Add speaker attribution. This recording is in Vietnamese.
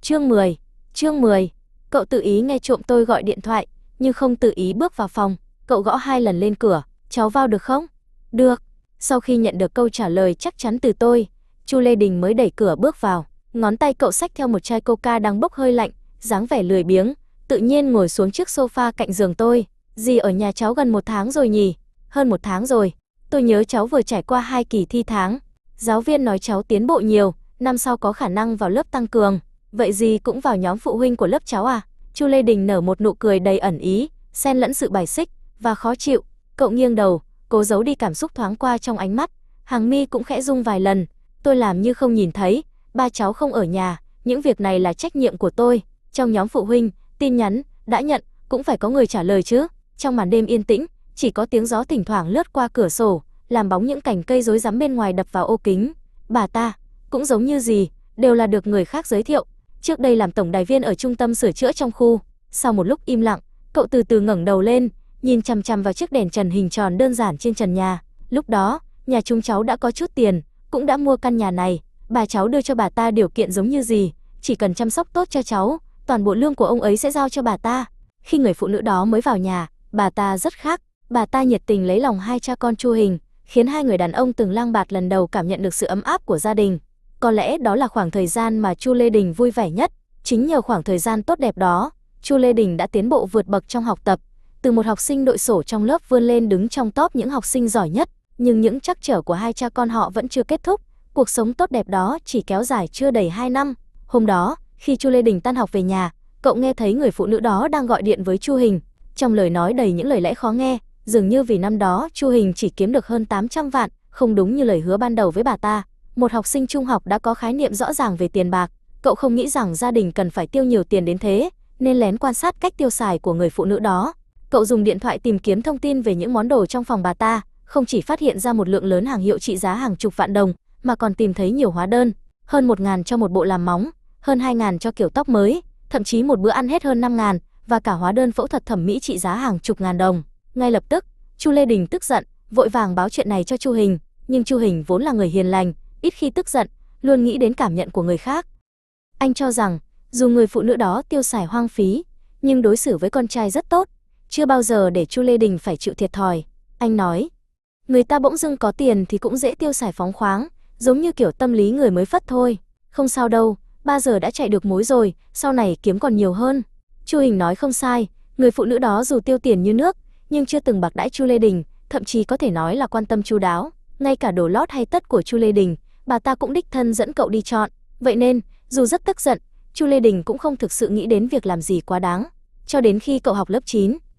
Speaker 1: Chương 10. Chương 10. Cậu tự ý nghe trộm tôi gọi điện thoại, nhưng không tự ý bước vào phòng. Cậu gõ 2 lần lên cửa. Cháu vào được không? Được. Sau khi nhận được câu trả lời chắc chắn từ tôi, Chu Lê Đình mới đẩy cửa bước vào. Ngón tay cậu xách theo một chai coca đang bốc hơi lạnh, dáng vẻ lười biếng, tự nhiên ngồi xuống chiếc sofa cạnh giường tôi. Dì ở nhà cháu gần 1 tháng rồi nhỉ? Hơn 1 tháng rồi. Tôi nhớ cháu vừa trải qua 2 kỳ thi tháng. Giáo viên nói cháu tiến bộ nhiều, năm sau có khả năng vào lớp tăng cường. Vậy dì cũng vào nhóm phụ huynh của lớp cháu à? Chu Lê Đình nở một nụ cười đầy ẩn ý, xen lẫn sự bài xích và khó chịu. Cậu nghiêng đầu, cố giấu đi cảm xúc thoáng qua trong ánh mắt. Hàng mi cũng khẽ rung vài lần. Tôi làm như không nhìn thấy. Ba cháu không ở nhà, những việc này là trách nhiệm của tôi. Trong nhóm phụ huynh, tin nhắn đã nhận cũng phải có người trả lời chứ. Trong màn đêm yên tĩnh, chỉ có tiếng gió thỉnh thoảng lướt qua cửa sổ, làm bóng những cành cây rối rắm bên ngoài đập vào ô kính. Bà ta cũng giống như dì, đều là được người khác giới thiệu. Trước đây làm tổng đài viên ở trung tâm sửa chữa trong khu. Sau một lúc im lặng, cậu từ từ ngẩng đầu lên, nhìn chằm chằm vào chiếc đèn trần hình tròn đơn giản trên trần nhà. Lúc đó, nhà chúng cháu đã có chút tiền, cũng đã mua căn nhà này. Bà cháu đưa cho bà ta điều kiện giống như dì, chỉ cần chăm sóc tốt cho cháu, toàn bộ lương của ông ấy sẽ giao cho bà ta. Khi người phụ nữ đó mới vào nhà, bà ta rất khác. Bà ta nhiệt tình lấy lòng hai cha con Chu Hình, khiến hai người đàn ông từng lang bạt lần đầu cảm nhận được sự ấm áp của gia đình. Có lẽ đó là khoảng thời gian mà Chu Lê Đình vui vẻ nhất. Chính nhờ khoảng thời gian tốt đẹp đó, Chu Lê Đình đã tiến bộ vượt bậc trong học tập, từ một học sinh đội sổ trong lớp vươn lên đứng trong top những học sinh giỏi nhất. Nhưng những trắc trở của hai cha con họ vẫn chưa kết thúc. Cuộc sống tốt đẹp đó chỉ kéo dài chưa đầy 2 năm. Hôm đó, khi Chu Lê Đình tan học về nhà, cậu nghe thấy người phụ nữ đó đang gọi điện với Chu Hình. Trong lời nói đầy những lời lẽ khó nghe, dường như vì năm đó Chu Hình chỉ kiếm được hơn 800 vạn, không đúng như lời hứa ban đầu với bà ta. Một học sinh trung học đã có khái niệm rõ ràng về tiền bạc, cậu không nghĩ rằng gia đình cần phải tiêu nhiều tiền đến thế, nên lén quan sát cách tiêu xài của người phụ nữ đó. Cậu dùng điện thoại tìm kiếm thông tin về những món đồ trong phòng bà ta, không chỉ phát hiện ra một lượng lớn hàng hiệu trị giá hàng chục vạn đồng, mà còn tìm thấy nhiều hóa đơn, hơn 1.000 cho một bộ làm móng, hơn 2.000 cho kiểu tóc mới, thậm chí một bữa ăn hết hơn 5.000, và cả hóa đơn phẫu thuật thẩm mỹ trị giá hàng chục ngàn đồng. Ngay lập tức, Chu Lê Đình tức giận, vội vàng báo chuyện này cho Chu Hình, nhưng Chu Hình vốn là người hiền lành, ít khi tức giận, luôn nghĩ đến cảm nhận của người khác. Anh cho rằng, dù người phụ nữ đó tiêu xài hoang phí, nhưng đối xử với con trai rất tốt, chưa bao giờ để Chu Lê Đình phải chịu thiệt thòi. Anh nói, người ta bỗng dưng có tiền thì cũng dễ tiêu xài phóng khoáng, giống như kiểu tâm lý người mới phất thôi. Không sao đâu, ba giờ đã chạy được mối rồi, sau này kiếm còn nhiều hơn. Chu Hình nói không sai, người phụ nữ đó dù tiêu tiền như nước, nhưng chưa từng bạc đãi Chu Lê Đình, thậm chí có thể nói là quan tâm chu đáo. Ngay cả đồ lót hay tất của Chu Lê Đình, bà ta cũng đích thân dẫn cậu đi chọn. Vậy nên, dù rất tức giận, Chu Lê Đình cũng không thực sự nghĩ đến việc làm gì quá đáng. Cho đến khi cậu học lớp 9,